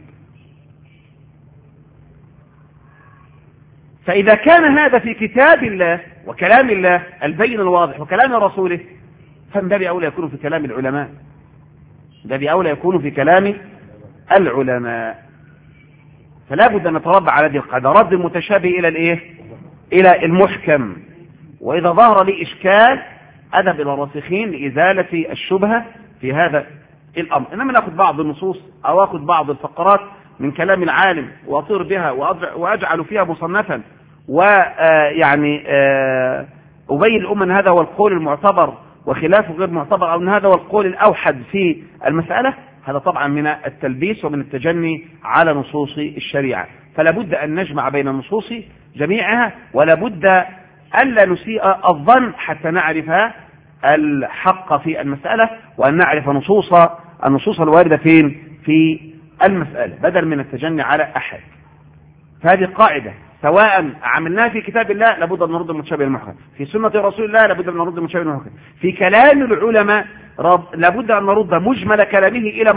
فإذا كان هذا في كتاب الله وكلام الله البين الواضح وكلام رسوله، فمن باب أولى يكون في كلام العلماء، من باب أولى يكون في كلام العلماء. فلا بد أن نتربى على هذه القاعدة، رد المتشابه إلى الإيه؟ إلى المحكم. وإذا ظهر لي إشكال أذهب إلى الراسخين لإزالة الشبهة في هذا الأمر. إنما نأخذ بعض النصوص أو أخذ بعض الفقرات من كلام العالم وأطير بها وأجعل فيها مصنفا ويعني أبين الأمة أن هذا هو القول المعتبر وخلافه غير معتبر، أو أن هذا هو القول الأوحد في المسألة، هذا طبعا من التلبيس ومن التجني على نصوص الشريعة. فلا بد أن نجمع بين النصوص جميعها، ولا بد ألا نسيء الظن حتى نعرف الحق في المسألة، وأن نعرف النصوص الواردة فين في المسألة بدل من التجني على أحد. فهذه قاعدة، سواء عملناها في كتاب الله لابد أن نرد المتشابه المحكم، في سنة رسول الله لابد أن نرد المتشابه المحكم، في كلام العلماء لابد أن نرد مجمل كلامه إلى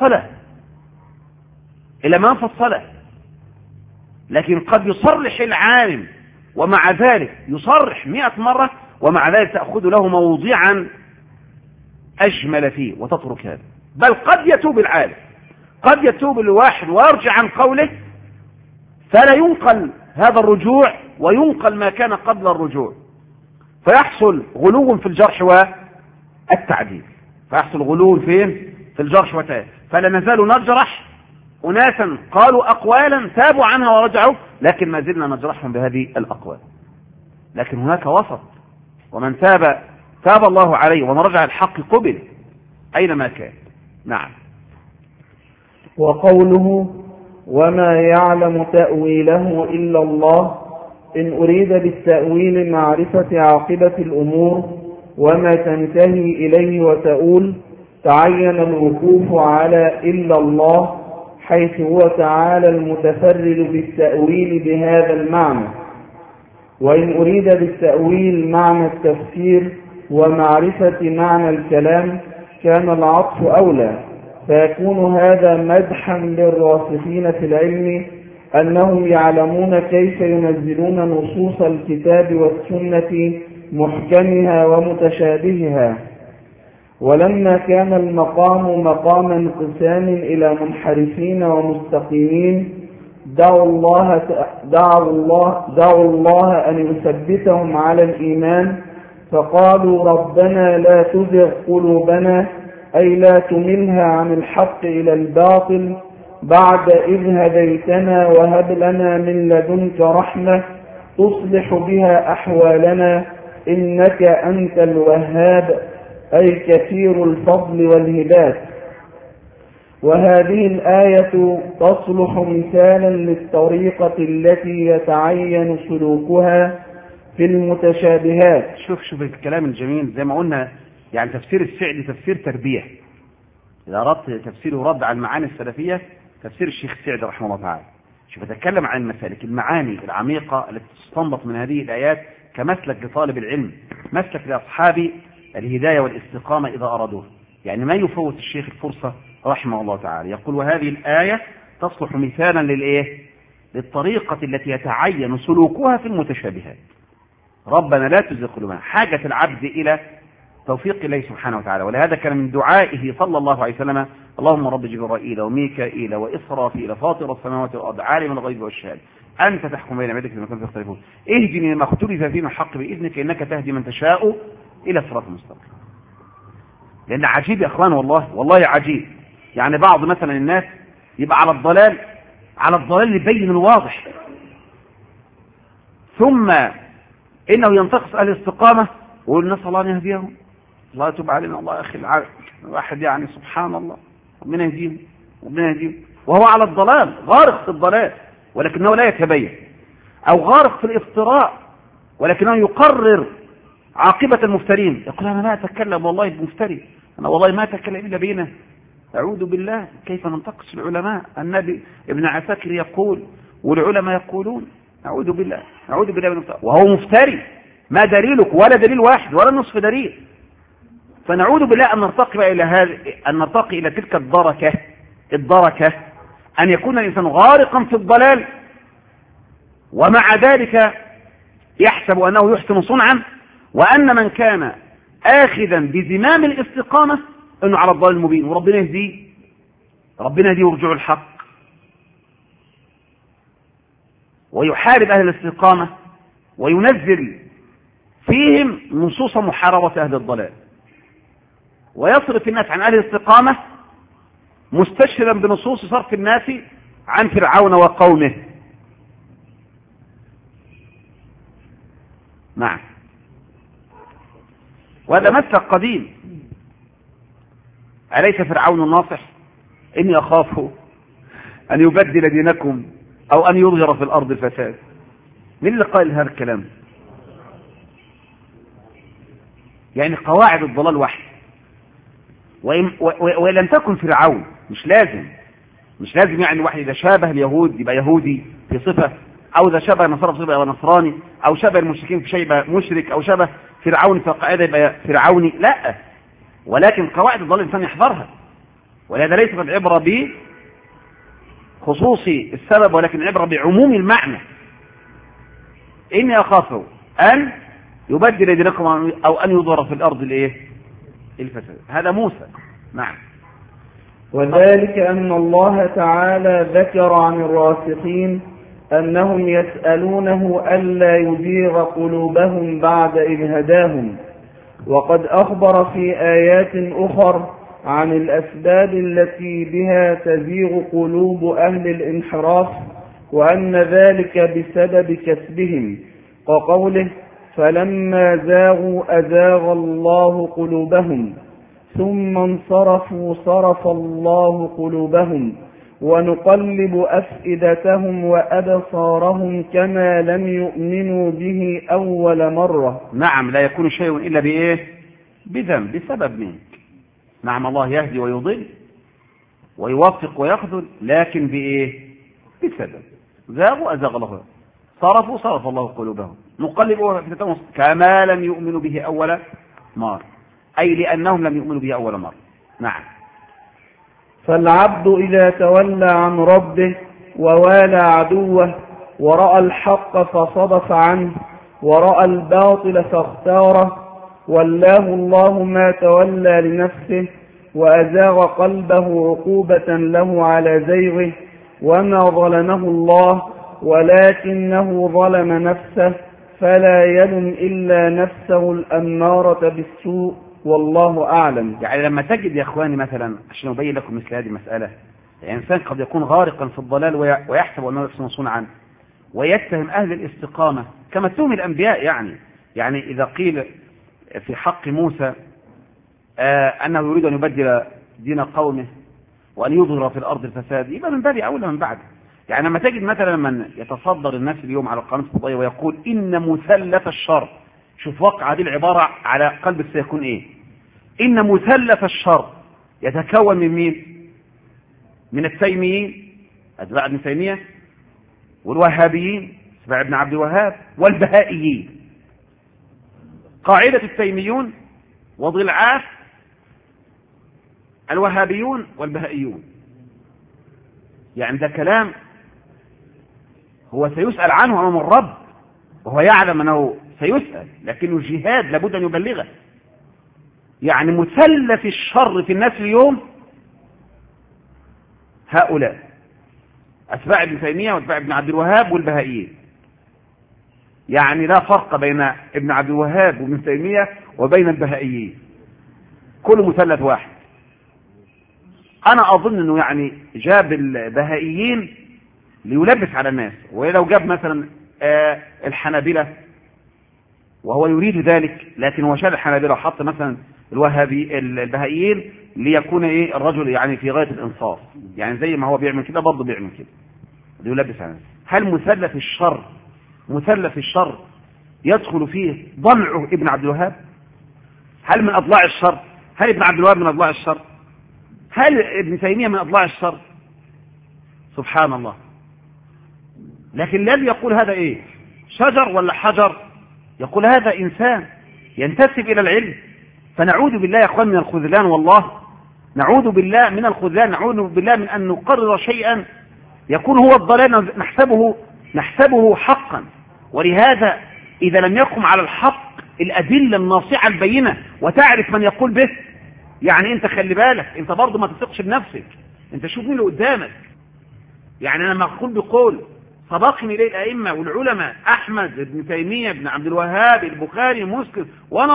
ما فصله. لكن قد يصرح العالم ومع ذلك يصرح 100 مرة ومع ذلك تأخذ له موضعا أجمل فيه وتترك هذا. بل قد يتوب العالم، قد يتوب الواحد ويرجع عن قوله، فلا ينقل هذا الرجوع وينقل ما كان قبل الرجوع، فيحصل غلو في الجرح والتعديل، في الجرح والتعديل. فلا نزال نجرح أناسا قالوا أقوالا تابوا عنها ورجعوا، لكن ما زلنا نجرحهم بهذه الأقوال. لكن هناك وسط، ومن تاب الله عليه، ومن رجع الحق قبل أينما كان. نعم. وقوله وما يعلم تأويله إلا الله، إن أريد بالتأويل معرفة عاقبة الأمور وما تنتهي إليه وتؤول، تعين الوقوف على إلا الله، حيث هو تعالى المتفرد بالتأويل بهذا المعنى. وإن أريد بالتأويل معنى التفسير ومعرفة معنى الكلام كان العطف أولى، فيكون هذا مدحا للراسخين في العلم أنهم يعلمون كيف ينزلون نصوص الكتاب والسنة محكمها ومتشابهها. ولما كان المقام مقام انقسام إلى منحرفين ومستقيمين، دعوا الله أن يثبتهم على الإيمان، فقالوا ربنا لا تزغ قلوبنا، أي لا تملها عن الحق إلى الباطل بعد إذ هديتنا، وهب لنا من لدنك رحمة تصلح بها أحوالنا، إنك أنت الوهاب، أي كثير الفضل والهبات. وهذه الآية تصلح مثالا للطريقة التي يتعين سلوكها في المتشابهات. شوف الكلام الجميل زي ما قلنا، يعني تفسير السعدي تفسير تربية. إذا أردت تفسير ورد على المعاني السلفية، تفسير الشيخ السعدي رحمه الله تعالى. شوف أتكلم عن المسالك، المعاني العميقة التي تستنبط من هذه الآيات كمسلك لطالب العلم، مسلك لأصحاب الهداية والاستقامة إذا أرادوه. يعني ما يفوت الشيخ الفرصة رحمه الله تعالى. يقول وهذه الآية تصلح مثالا للطريقة التي يتعين سلوكها في المتشابهات. ربنا لا تزغ قلوبنا، حاجة العبد إلى توفيق الله سبحانه وتعالى. ولهذا كان من دعائه صلى الله عليه وسلم اللهم رب جبرائيل وميكائيل وإسرافيل فاطر السماوات والأرض عالم الغيب والشهادة أنت تحكم بين عبادك فيما كانوا يختلفون اهدني لما اختلف فيه من الحق بإذنك إنك تهدي من تشاء إلى صراط مستقيم. لأن عجيب يا أخوان، والله عجيب. يعني بعض مثلا الناس يبقى على الضلال يبين الواضح، ثم إنه ينتقص أهل الاستقامة ويقول نسأل الله أن يهديهم، الله يتوب علينا، الله يا أخي الواحد يعني سبحان الله، ربنا يهديهم، وهو على الضلال غارق في الضلال ولكنه لا يتبين، أو غارق في الافتراء ولكنه يقرر عاقبة المفترين. يقول أنا لا أتكلم والله بمفتري، أنا والله ما أتكلم إلا بينه. أعوذ بالله، كيف ننتقص العلماء؟ النبي ابن عساكر يقول والعلماء يقولون. أعوذ بالله من وهو مفتري. ما دليلك؟ ولا دليل واحد ولا نصف دليل. فنعوذ بالله أن نرتقي إلى تلك الدركة أن يكون الإنسان غارقا في الضلال ومع ذلك يحسب أنه يحسن صنعا، وأن من كان آخذا بزمام الاستقامة أنه على الضلال المبين، وربنا يهديه ورجوع الحق، ويحارب أهل الاستقامة وينزل فيهم نصوص محاربة أهل الضلال، ويصرف الناس عن أهل الاستقامة مستشرا بنصوص صرف الناس عن فرعون وقومه. نعم، وهذا مسلك قديم. أليس فرعون الناصح؟ إني أخاف أن يبدل دينكم أو أن يظهر في الأرض الفساد. من اللي قال هذا الكلام؟ يعني قواعد الضلال واحد، وإن لم تكن فرعون مش لازم يعني الواحد إذا شابه اليهود يبقى يهودي في صفة، أو إذا شبه النصارى في صفة يبقى نصراني، أو شبه المشركين في شيء يبقى مشرك، أو شبه فرعون في قاعدة يبقى فرعوني. لا، ولكن قواعد الضلال الإنسان يحضرها، ولهذا ليست العبرة بخصوص السبب ولكن العبرة بعموم المعنى. إني أخاف أن يبدل دينكم أو أن يظهر في الأرض الفساد. هذا موسى. نعم. وذلك أن الله تعالى ذكر عن الراسخين أنهم يسألونه ألا يزيغ قلوبهم بعد إذ هداهم، وقد أخبر في آيات أخر عن الأسباب التي بها تزيغ قلوب أهل الانحراف، وأن ذلك بسبب كسبهم، وقوله فلما زاغوا أزاغ الله قلوبهم ثم انصرفوا صرف الله قلوبهم ونقلب أفئدتهم وأبصارهم كما لم يؤمنوا به أول مرة. نعم، لا يكون شيء إلا بذنب، بسبب منك. نعم، الله يهدي ويضل ويوفق ويخذل، لكن بسبب. زاغوا أزاغ الله، صرفوا صرف الله قلوبهم، نقلب أفئدتهم كما لم يؤمنوا به أول مرة، أي لأنهم لم يؤمنوا به أول مرة. نعم. فالعبد إذا تولى عن ربه ووالى عدوه ورأى الحق فصدف عنه ورأى الباطل فاختاره، ولاه الله ما تولى لنفسه وأزاغ قلبه عقوبة له على زيغه، وما ظلمه الله ولكنه ظلم نفسه، فلا يلم إلا نفسه الأمارة بالسوء، والله أعلم. يعني لما تجد يا إخواني مثلا، عشان أبين لكم مثل هذه المسألة، الإنسان قد يكون غارقا في الضلال ويحسب أنه يحسن صنعا، ويتهم أهل الاستقامة كما اتهم الأنبياء. يعني إذا قيل في حق موسى أنه يريد أن يبدل دين قومه وأن يظهر في الأرض الفساد، يبقى من باب أولى من بعد. يعني لما تجد مثلا من يتصدر الناس اليوم على القناة الفضائية ويقول إن مثلث الشر، شوف وقع هذه العبارة على قلب سيكون إيه؟ إن مثلث الشر يتكون من مين؟ من التيميين أتباع ابن تيمية، والوهابيين أتباع ابن عبد الوهاب، والبهائيين. قاعدة التيميون وضلعات الوهابيون والبهائيون. يعني ده كلام هو سيسأل عنه أمام الرب، وهو يعلم أنه سيسأل، لكنه جهاد لابد أن يبلغه. يعني مثلث الشر في الناس اليوم هؤلاء أتباع ابن تيمية وأتباع ابن عبد الوهاب والبهائيين. يعني لا فرق بين ابن عبد الوهاب وابن تيمية وبين البهائيين، كل مثلث واحد. أنا أظن أنه يعني جاب البهائيين ليلبس على الناس، ولو جاب مثلا الحنابلة وهو يريد ذلك، لكن هو شال الحنابلة وحط مثلا البهائيين ليكون الرجل يعني في غاية الإنصاف، يعني زي ما هو بيعمل كده برضه بيعمل كده ليلبس على الناس. هل مثلث الشر يدخل فيه ضلع ابن عبد الوهاب؟ هل من أضلاع الشر؟ هل ابن عبد الوهاب من أضلاع الشر؟ هل ابن تيمية من أضلاع الشر؟ سبحان الله. لكن الذي يقول هذا شجر ولا حجر؟ يقول هذا إنسان ينتسب إلى العلم. فنعوذ بالله يا أخوان من الخذلان، والله نعوذ بالله من الخذلان، نعوذ بالله من أن نقرر شيئا يكون هو الضلال نحسبه حقا. ولهذا إذا لم يقم على الحق الأدلة الناصعة البينة وتعرف من يقول به، يعني أنت خلي بالك، أنت برضه ما تثقش بنفسك، أنت شوف مين اللي قدامك. يعني أنا لما أقول بقول سبقني إليه الأئمة والعلماء، أحمد، ابن تيمية، ابن عبد الوهاب، البخاري، مسلم، وأنا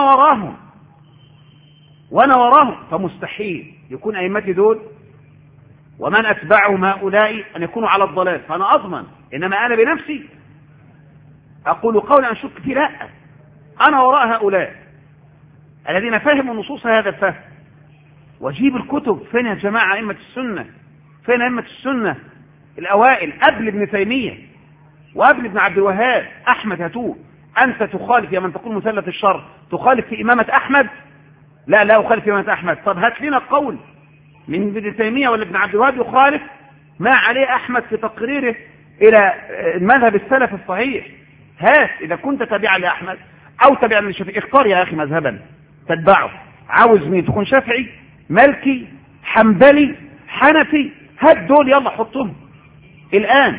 وراهم، فمستحيل يكون أئمتي دول ومن أتبعهم هؤلاء أن يكونوا على الضلال، فأنا أضمن. إنما أنا بنفسي أقول قولا أشك فيه، لا، أنا وراء هؤلاء الذين فهموا النصوص هذا الفهم. وجيب الكتب، فين يا جماعة أئمة السنة؟ فين أئمة السنة الأوائل قبل ابن تيمية وقبل ابن عبد الوهاب؟ أحمد هاتوه. أنت تخالف يا من تقول مثلث الشر، تخالف في إمامة أحمد؟ لا أخالف في إمامة أحمد. طب هات لنا قول من ابن تيمية ولا ابن عبد الوهاب يخالف ما عليه أحمد في تقريره إلى المذهب السلف الصحيح. هات إذا كنت تابعا لأحمد أو تابعا للشافعي، اختار يا أخي مذهبا تتبعه. عاوز مين؟ تكون شافعي، مالكي، حنبلي، حنفي، هات دول يلا حطهم الآن.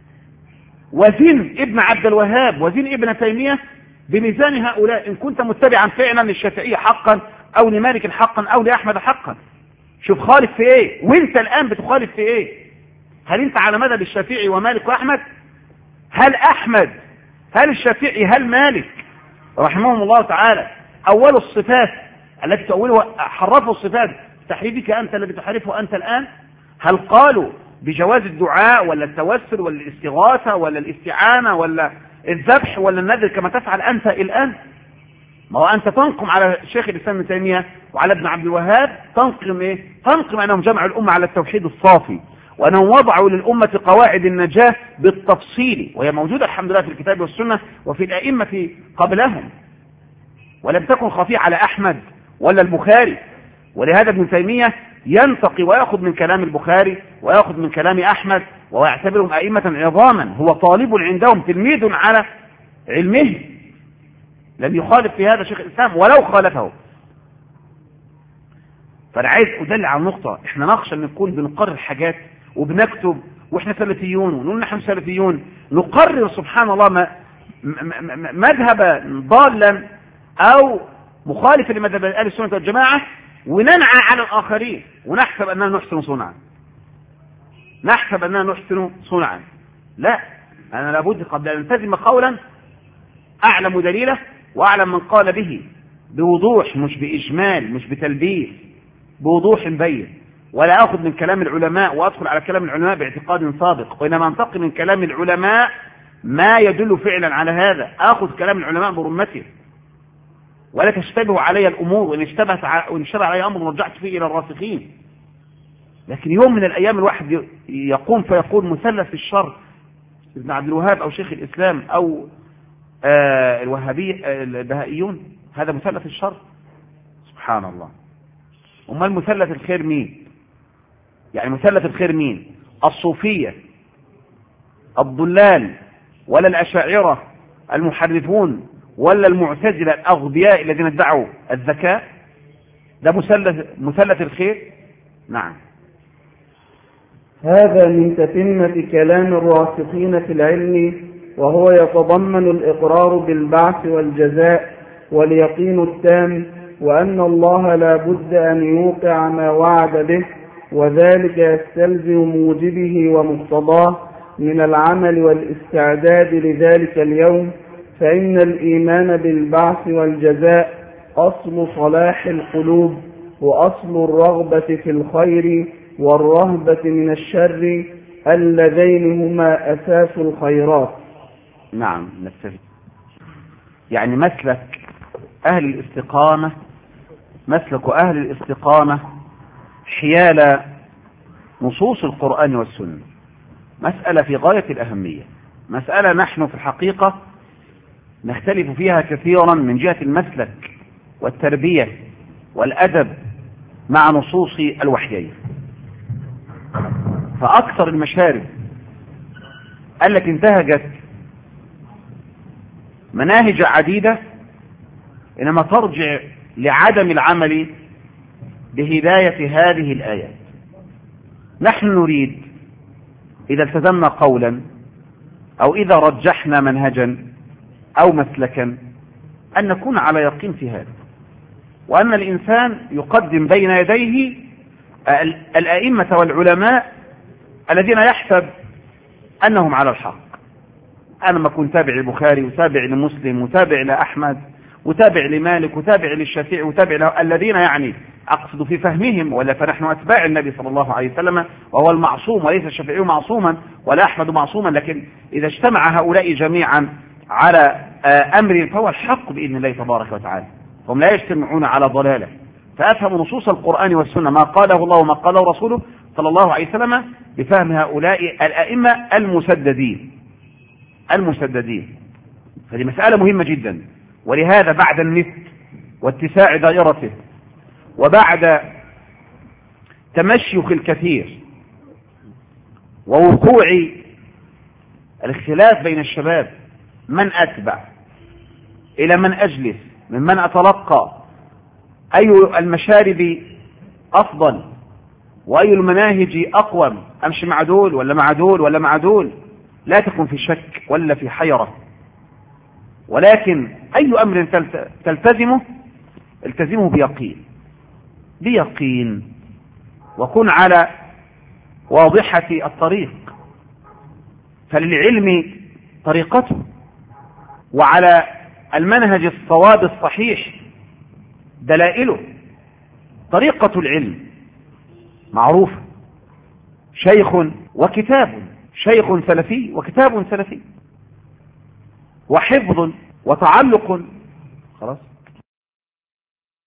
وزن ابن عبد الوهاب، وزن ابن تيمية بميزان هؤلاء، إن كنت متبعا فعلا للشافعية حقا أو لمالك حقا أو لأحمد حقا. شوف خالف في ايه، وانت الآن بتخالف في ايه؟ هل انت على مذهب الشافعي ومالك وأحمد؟ هل أحمد، هل الشافعي، هل مالك رحمهم الله تعالى أول الصفات التي تؤولها حرفوا الصفات تحريفك أنت الذي تحرفه أنت الآن؟ هل قالوا بجواز الدعاء ولا التوسل ولا الاستغاثة ولا الاستعانة ولا الذبح ولا النذر كما تفعل أنت الآن؟ ما هو أنت تنقم على شيخ الإسلام ابن تيمية وعلى ابن عبد الوهاب، تنقم إيه؟ تنقم أنهم جمعوا الأمة على التوحيد الصافي، وأنهم وضعوا للأمة قواعد النجاة بالتفصيل، وهي موجودة الحمد لله في الكتاب والسنة وفي الأئمة قبلهم، ولم تكن خفية على أحمد ولا البخاري. ولهذا ابن تيمية ينتقي ويأخذ من كلام البخاري ويأخذ من كلام أحمد ويعتبرهم أئمة عظاما، هو طالب عندهم، تلميذ على علمه، لم يخالف في هذا شيخ الإسلام ولو خالفه. فأنا عايز أدل على النقطة، احنا نخشى أن نكون بنقرر حاجات وبنكتب واحنا سلفيون ونقول نحن سلفيون، نقرر سبحان الله مذهبا ضالا أو مخالفا لمذهب أهل السنة والجماعة، وننعى على الآخرين ونحسب أننا نحسن صنعا. لا، أنا لابد قبل أن ألتزم قولا أعلم دليله وأعلم من قال به بوضوح، مش بإجمال، مش بتلبيس، بوضوح بين، ولا أخذ من كلام العلماء وأدخل على كلام العلماء باعتقاد سابق، وإنما أنتقي من كلام العلماء ما يدل فعلا على هذا، أخذ كلام العلماء برمته، ولا تشتبه علي الأمور، وإن اشتبه علي أمر رجعت فيه إلى الراسخين. لكن يوم من الأيام الواحد يقوم فيقول مثلث الشر ابن عبد الوهاب أو شيخ الإسلام أو البهائيون، هذا مثلث الشر، سبحان الله. أمال مثلث الخير مين؟ يعني مثلث الخير مين؟ الصوفية، الضلال، ولا الأشاعرة المحرفون، ولا المعتزلة الأغبياء الذين ادعوا الذكاء؟ ده مثلث الخير؟ نعم. هذا من تتمة كلام الراسخين في العلم، وهو يتضمن الإقرار بالبعث والجزاء واليقين التام، وأن الله لا بد أن يوقع ما وعد به، وذلك يستلزم موجبه ومقتضاه من العمل والاستعداد لذلك اليوم، فإن الإيمان بالبعث والجزاء أصل صلاح القلوب، وأصل الرغبة في الخير والرهبة من الشر، اللذين هما أساس الخيرات. نعم، نستفيد. يعني مسلك أهل الاستقامة حيال نصوص القرآن والسنة مسألة في غاية الأهمية، مسألة نحن في الحقيقة نختلف فيها كثيرا من جهة المسلك والتربية والأدب مع نصوص الوحيين. فأكثر المشارب التي انتهجت مناهج عديدة إنما ترجع لعدم العمل بهداية هذه الآيات. نحن نريد إذا التزمنا قولا أو إذا رجحنا منهجا أو مسلكا أن نكون على يقين في هذا، وأن الإنسان يقدم بين يديه الأئمة والعلماء الذين يحسب أنهم على الحق، أنا ما كنت تابع للبخاري وتابع لمسلم وتابع لأحمد وتابع لمالك وتابع للشافعي وتابع الذين يعني أقصد في فهمهم، ولا فنحن أتباع النبي صلى الله عليه وسلم وهو المعصوم، وليس الشافعي معصوما ولا أحمد معصوما، لكن إذا اجتمع هؤلاء جميعا على أمر فهو الحق بإذن الله تبارك وتعالى، هم لا يجتمعون على ضلالة. فأفهم نصوص القرآن والسنة ما قاله الله وما قاله رسوله صلى الله عليه وسلم بفهم هؤلاء الأئمة المسددين. هذه مسألة مهمة جدا. ولهذا بعد النت واتساع دائرته وبعد تمشيخ الكثير ووقوع الاختلاف بين الشباب، من أتبع إلى من أجلس ممن أتلقى، أي المشارب أفضل وأي المناهج أقوم، أمشي مع دول ولا مع دول ولا مع دول، لا تكن في شك ولا في حيرة، ولكن أي أمر تلتزمه التزمه بيقين وكن على واضحة الطريق، فللعلم طريقته، وعلى المنهج الصواب الصحيح دلائله. طريقة العلم معروفة، شيخ وكتاب، شيخ سلفي وكتاب سلفي، وحفظ وتعلق، خلاص